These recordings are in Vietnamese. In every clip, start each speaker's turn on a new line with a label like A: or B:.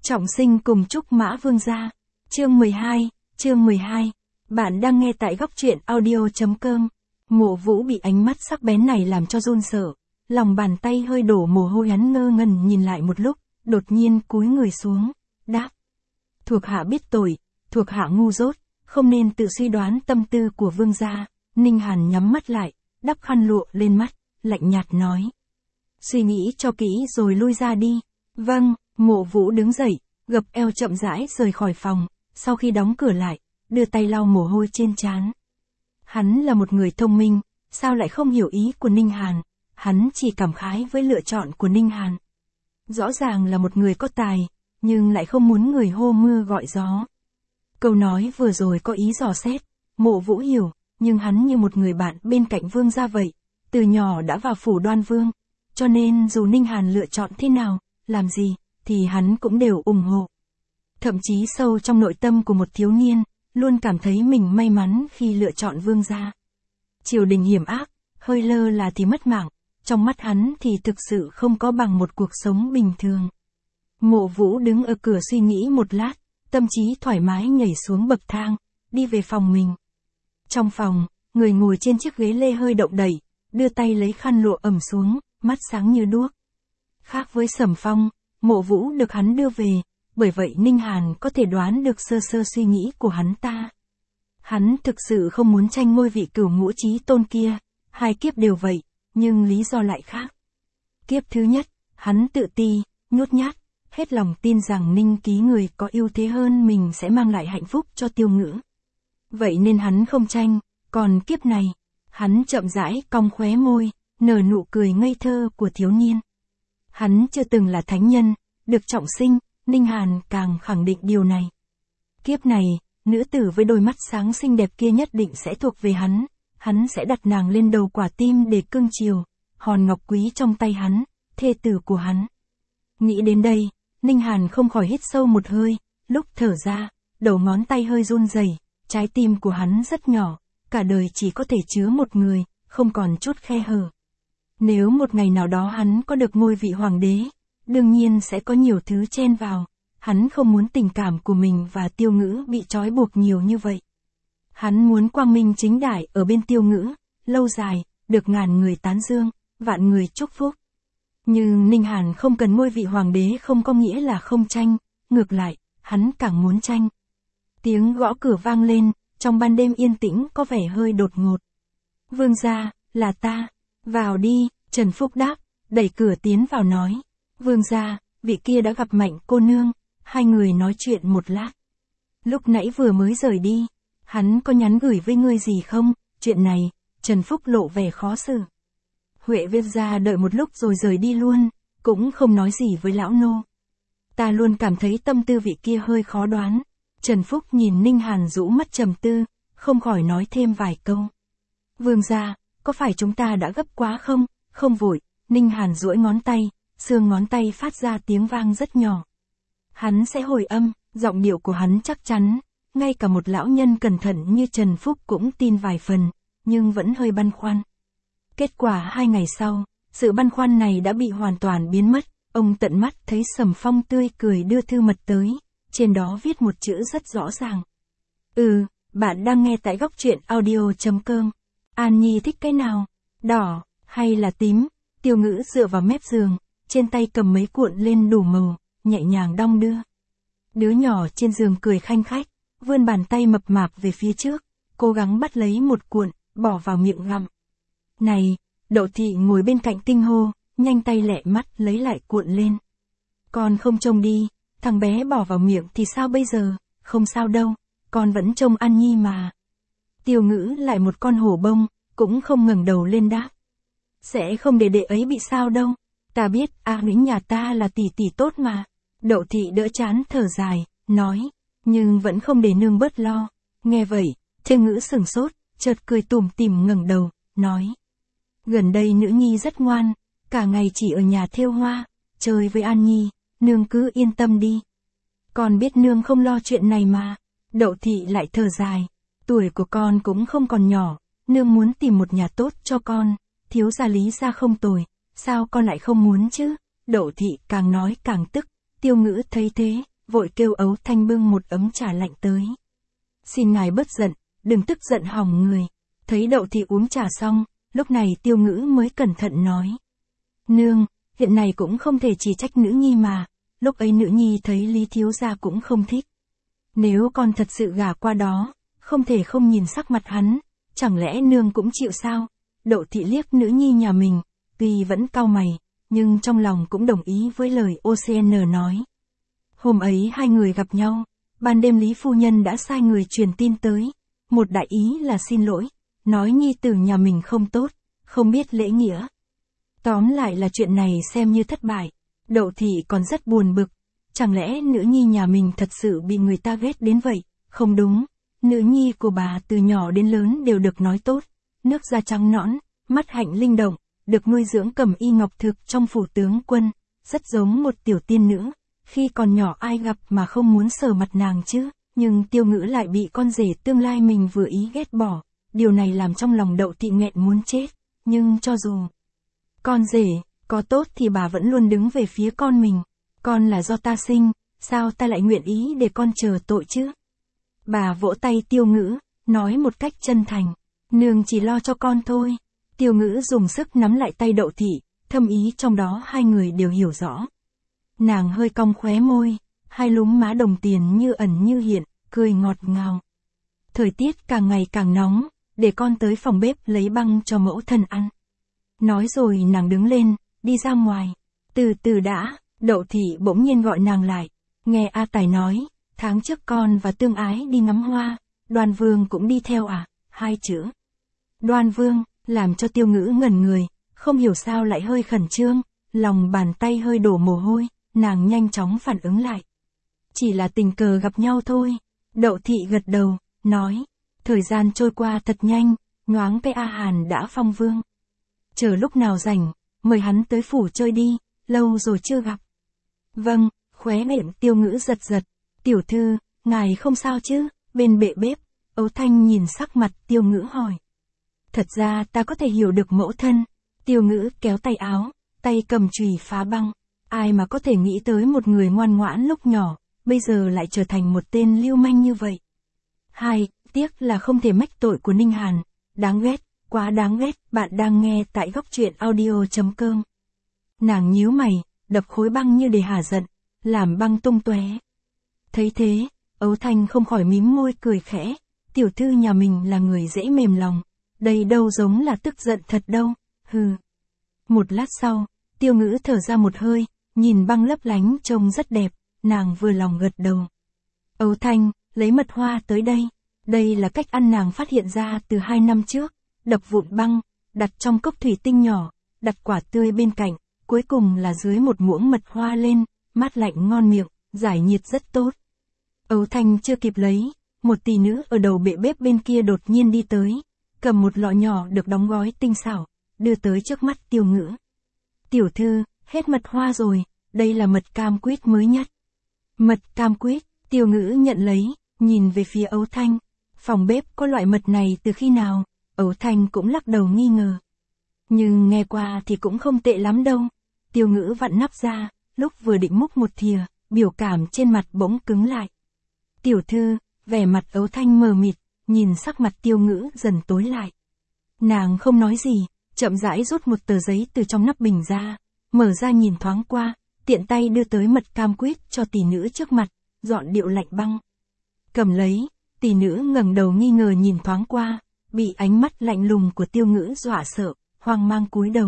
A: Trọng Sinh cùng Trúc Mã Vương gia. Chương 12. Bạn đang nghe tại góc truyện audio.com. Mộ Vũ bị ánh mắt sắc bén này làm cho run sợ, lòng bàn tay hơi đổ mồ hôi, hắn ngơ ngẩn nhìn lại một lúc, đột nhiên cúi người xuống, đáp: "Thuộc hạ biết tội, thuộc hạ ngu dốt, không nên tự suy đoán tâm tư của vương gia." Ninh Hàn nhắm mắt lại, đắp khăn lụa lên mắt, lạnh nhạt nói: "Suy nghĩ cho kỹ rồi lui ra đi." "Vâng." Mộ Vũ đứng dậy, gập eo chậm rãi rời khỏi phòng, sau khi đóng cửa lại, đưa tay lau mồ hôi trên trán. Hắn là một người thông minh, sao lại không hiểu ý của Ninh Hàn, hắn chỉ cảm khái với lựa chọn của Ninh Hàn. Rõ ràng là một người có tài, nhưng lại không muốn người hô mưa gọi gió. Câu nói vừa rồi có ý dò xét, Mộ Vũ hiểu, nhưng hắn như một người bạn bên cạnh vương gia vậy, từ nhỏ đã vào phủ Đoan Vương, cho nên dù Ninh Hàn lựa chọn thế nào, làm gì, thì hắn cũng đều ủng hộ. Thậm chí sâu trong nội tâm của một thiếu niên, luôn cảm thấy mình may mắn khi lựa chọn vương gia. Triều đình hiểm ác, hơi lơ là thì mất mạng, trong mắt hắn thì thực sự không có bằng một cuộc sống bình thường. Mộ Vũ đứng ở cửa suy nghĩ một lát, tâm trí thoải mái nhảy xuống bậc thang, đi về phòng mình. Trong phòng, người ngồi trên chiếc ghế lê hơi động đẩy, đưa tay lấy khăn lụa ẩm xuống, mắt sáng như đuốc. Khác với Sầm Phong, Mộ Vũ được hắn đưa về, bởi vậy Ninh Hàn có thể đoán được sơ sơ suy nghĩ của hắn ta. Hắn thực sự không muốn tranh ngôi vị cửu ngũ chí tôn kia, hai kiếp đều vậy, nhưng lý do lại khác. Kiếp thứ nhất, hắn tự ti, nhút nhát, hết lòng tin rằng Ninh Ký người có ưu thế hơn mình sẽ mang lại hạnh phúc cho Tiêu Ngữ. Vậy nên hắn không tranh, còn kiếp này, hắn chậm rãi cong khóe môi, nở nụ cười ngây thơ của thiếu niên. Hắn chưa từng là thánh nhân, được trọng sinh, Ninh Hàn càng khẳng định điều này. Kiếp này, nữ tử với đôi mắt sáng xinh đẹp kia nhất định sẽ thuộc về hắn sẽ đặt nàng lên đầu quả tim để cưng chiều, hòn ngọc quý trong tay hắn, thê tử của hắn. Nghĩ đến đây, Ninh Hàn không khỏi hít sâu một hơi, lúc thở ra, đầu ngón tay hơi run rẩy, trái tim của hắn rất nhỏ, cả đời chỉ có thể chứa một người, không còn chút khe hở. Nếu một ngày nào đó hắn có được ngôi vị hoàng đế, đương nhiên sẽ có nhiều thứ chen vào, hắn không muốn tình cảm của mình và Tiêu Ngữ bị trói buộc nhiều như vậy. Hắn muốn quang minh chính đại ở bên Tiêu Ngữ, lâu dài, được ngàn người tán dương, vạn người chúc phúc. Nhưng Ninh Hàn không cần ngôi vị hoàng đế không có nghĩa là không tranh, ngược lại, hắn càng muốn tranh. Tiếng gõ cửa vang lên, trong ban đêm yên tĩnh có vẻ hơi đột ngột. "Vương gia, là ta." "Vào đi." Trần Phúc đáp, đẩy cửa tiến vào nói. "Vương gia, vị kia đã gặp Mạnh cô nương." Hai người nói chuyện một lát. "Lúc nãy vừa mới rời đi, hắn có nhắn gửi với ngươi gì không?" Chuyện này, Trần Phúc lộ vẻ khó xử. "Huệ Viên gia đợi một lúc rồi rời đi luôn, cũng không nói gì với lão nô. Ta luôn cảm thấy tâm tư vị kia hơi khó đoán." Trần Phúc nhìn Ninh Hàn rũ mắt trầm tư, không khỏi nói thêm vài câu. "Vương gia, có phải chúng ta đã gấp quá không?" "Không vội." Ninh Hàn duỗi ngón tay, xương ngón tay phát ra tiếng vang rất nhỏ. Hắn sẽ hồi âm, giọng điệu của hắn chắc chắn, ngay cả một lão nhân cẩn thận như Trần Phúc cũng tin vài phần, nhưng vẫn hơi băn khoăn. Kết quả 2 ngày sau, sự băn khoăn này đã bị hoàn toàn biến mất, ông tận mắt thấy Sầm Phong tươi cười đưa thư mật tới, trên đó viết một chữ rất rõ ràng. Bạn đang nghe tại góc truyện audio.com. An Nhi thích cái nào? Đỏ, hay là tím? Tiêu Ngữ dựa vào mép giường, trên tay cầm mấy cuộn lên đủ màu, nhẹ nhàng đong đưa. Đứa nhỏ trên giường cười khanh khách, vươn bàn tay mập mạp về phía trước, cố gắng bắt lấy một cuộn, bỏ vào miệng gặm. "Này!" Đậu Thị ngồi bên cạnh kinh hô, nhanh tay lẹ mắt lấy lại cuộn lên. "Con không trông đi, thằng bé bỏ vào miệng thì sao bây giờ?" "Không sao đâu, con vẫn trông An Nhi mà." Tiêu Ngữ lại một con hổ bông, cũng không ngẩng đầu lên đáp. "Sẽ không để đệ ấy bị sao đâu. Ta biết A Lĩnh nhà ta là tỷ tỷ tốt mà." Đậu Thị đỡ chán thở dài, nói, nhưng vẫn không để nương bớt lo. Nghe vậy, Tiêu Ngữ sửng sốt, chợt cười tủm tỉm ngẩng đầu, nói. "Gần đây nữ nhi rất ngoan, cả ngày chỉ ở nhà thêu hoa, chơi với An Nhi, nương cứ yên tâm đi." "Con biết nương không lo chuyện này mà." Đậu Thị lại thở dài, "Tuổi của con cũng không còn nhỏ, nương muốn tìm một nhà tốt cho con, thiếu gia Lý gia không tồi, sao con lại không muốn chứ?" Đậu Thị càng nói càng tức, Tiêu Ngữ thấy thế, vội kêu Ấu Thanh bưng một ấm trà lạnh tới. Xin ngài bớt giận, đừng tức giận hỏng người. Thấy Đậu Thị uống trà xong, lúc này Tiêu Ngữ mới cẩn thận nói. Nương, hiện này cũng không thể chỉ trách nữ nhi mà, lúc ấy nữ nhi thấy Lý thiếu gia cũng không thích. Nếu con thật sự gả qua đó, không thể không nhìn sắc mặt hắn, chẳng lẽ nương cũng chịu sao? Đậu Thị liếc nữ nhi nhà mình, tuy vẫn cau mày, nhưng trong lòng cũng đồng ý với lời OCN nói. Hôm ấy hai người gặp nhau, ban đêm Lý phu nhân đã sai người truyền tin tới, một đại ý là xin lỗi, nói nhi tử nhà mình không tốt, không biết lễ nghĩa. Tóm lại là chuyện này xem như thất bại, Đậu Thị còn rất buồn bực, chẳng lẽ nữ nhi nhà mình thật sự bị người ta ghét đến vậy? Không đúng, nữ nhi của bà từ nhỏ đến lớn đều được nói tốt, nước da trắng nõn, mắt hạnh linh động, được nuôi dưỡng cẩm y ngọc thực trong phủ tướng quân, rất giống một tiểu tiên nữ, khi còn nhỏ ai gặp mà không muốn sờ mặt nàng chứ, nhưng Tiêu Ngữ lại bị con rể tương lai mình vừa ý ghét bỏ, điều này làm trong lòng Đậu Thị nghẹn muốn chết, nhưng cho dù con rể có tốt thì bà vẫn luôn đứng về phía con mình, con là do ta sinh, sao ta lại nguyện ý để con chờ tội chứ? Bà vỗ tay Tiêu Ngữ, nói một cách chân thành, nương chỉ lo cho con thôi. Tiêu Ngữ dùng sức nắm lại tay Đậu Thị, thâm ý trong đó hai người đều hiểu rõ. Nàng hơi cong khóe môi, hai lúm má đồng tiền như ẩn như hiện, cười ngọt ngào. Thời tiết càng ngày càng nóng, để con tới phòng bếp lấy băng cho mẫu thân ăn. Nói rồi nàng đứng lên, đi ra ngoài. Từ từ đã, Đậu Thị bỗng nhiên gọi nàng lại. Nghe A Tài nói, tháng trước con và Tương Ái đi ngắm hoa, Đoan Vương cũng đi theo à? Hai chữ Đoan Vương làm cho Tiêu Ngữ ngẩn người, không hiểu sao lại hơi khẩn trương, lòng bàn tay hơi đổ mồ hôi, nàng nhanh chóng phản ứng lại. Chỉ là tình cờ gặp nhau thôi. Đậu Thị gật đầu, nói, thời gian trôi qua thật nhanh, nhoáng cái A Hàn đã phong vương. Chờ lúc nào rảnh, mời hắn tới phủ chơi đi, lâu rồi chưa gặp. Vâng, khóe miệng Tiêu Ngữ giật giật, tiểu thư, ngài không sao chứ? Bên bệ bếp, Ấu Thanh nhìn sắc mặt Tiêu Ngữ hỏi. Thật ra ta có thể hiểu được mẫu thân. Tiêu Ngữ kéo tay áo, tay cầm chùy phá băng. Ai mà có thể nghĩ tới một người ngoan ngoãn lúc nhỏ, bây giờ lại trở thành một tên lưu manh như vậy. Tiếc là không thể mách tội của Ninh Hàn. Đáng ghét, quá đáng ghét. Bạn đang nghe tại góc truyện audio.com. Nàng nhíu mày, đập khối băng như để hả giận, làm băng tung tóe. Thấy thế, Ấu Thanh không khỏi mím môi cười khẽ. Tiểu thư nhà mình là người dễ mềm lòng, đây đâu giống là tức giận thật đâu, hừ. Một lát sau, Tiêu Ngữ thở ra một hơi, nhìn băng lấp lánh trông rất đẹp, nàng vừa lòng gật đầu. Ấu Thanh, lấy mật hoa tới đây. Đây là cách ăn nàng phát hiện ra từ 2 năm trước, đập vụn băng, đặt trong cốc thủy tinh nhỏ, đặt quả tươi bên cạnh, cuối cùng là dưới một muỗng mật hoa lên, mát lạnh ngon miệng, giải nhiệt rất tốt. Ấu Thanh chưa kịp lấy, một tỷ nữ ở đầu bệ bếp bên kia đột nhiên đi tới, cầm một lọ nhỏ được đóng gói tinh xảo, đưa tới trước mắt Tiêu Ngữ. Tiểu thư, hết mật hoa rồi, đây là mật cam quýt mới nhất. Mật cam quýt, Tiêu Ngữ nhận lấy, nhìn về phía Ấu Thanh. Phòng bếp có loại mật này từ khi nào? Ấu Thanh cũng lắc đầu nghi ngờ. Nhưng nghe qua thì cũng không tệ lắm đâu. Tiêu Ngữ vặn nắp ra, lúc vừa định múc một thìa, biểu cảm trên mặt bỗng cứng lại. Tiểu thư, vẻ mặt Ấu Thanh mờ mịt, nhìn sắc mặt Tiêu Ngữ dần tối lại. Nàng không nói gì, chậm rãi rút một tờ giấy từ trong nắp bình ra, mở ra nhìn thoáng qua, tiện tay đưa tới mật cam quýt cho tỷ nữ trước mặt, dọn điệu lạnh băng. Cầm lấy, tỷ nữ ngẩng đầu nghi ngờ nhìn thoáng qua, bị ánh mắt lạnh lùng của Tiêu Ngữ dọa sợ, hoang mang cúi đầu.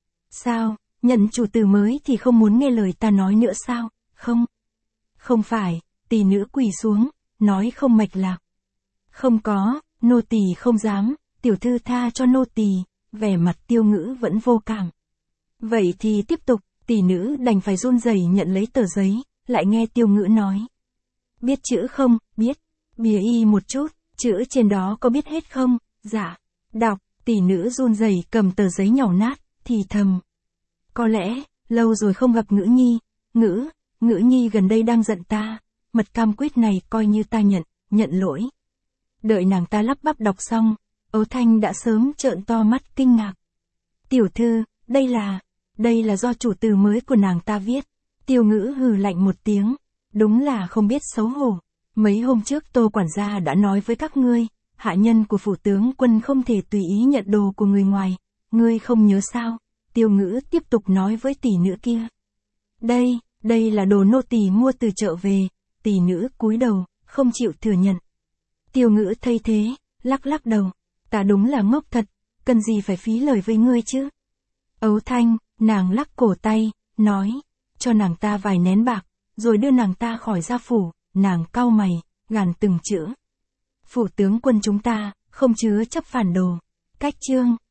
A: Sao, nhận chủ tử mới thì không muốn nghe lời ta nói nữa sao? Không. Không phải, tỷ nữ quỳ xuống, nói không mạch lạc. Không có, nô tỳ không dám, tiểu thư tha cho nô tỳ. Vẻ mặt Tiêu Ngữ vẫn vô cảm. Vậy thì tiếp tục, tỷ nữ đành phải run rẩy nhận lấy tờ giấy, lại nghe Tiêu Ngữ nói. Biết chữ không? Biết. Bìa y một chút, chữ trên đó có biết hết không? Dạ. Đọc, tỷ nữ run rẩy cầm tờ giấy nhàu nát, thì thầm. Có lẽ, lâu rồi không gặp Ngữ Nhi, Ngữ Nhi gần đây đang giận ta, mật cam quýt này coi như ta nhận lỗi. Đợi nàng ta lắp bắp đọc xong, Ấu Thanh đã sớm trợn to mắt kinh ngạc. Tiểu thư, đây là do chủ từ mới của nàng ta viết. Tiêu Ngữ hừ lạnh một tiếng, Đúng là không biết xấu hổ. Mấy hôm trước Tô quản gia đã nói với các ngươi, hạ nhân của phủ tướng quân không thể tùy ý nhận đồ của người ngoài. Ngươi không nhớ sao? Tiêu Ngữ tiếp tục nói với tỷ nữ kia. Đây là đồ nô tỳ mua từ chợ về. Tỷ nữ cúi đầu, không chịu thừa nhận. Tiêu Ngữ thấy thế, lắc lắc đầu. Ta đúng là ngốc thật, cần gì phải phí lời với ngươi chứ? Ấu Thanh, nàng lắc cổ tay, nói, cho nàng ta vài nén bạc, rồi đưa nàng ta khỏi gia phủ. Nàng cau mày, gàn từng chữ. Phủ tướng quân chúng ta, không chứa chấp phản đồ. Cách chương.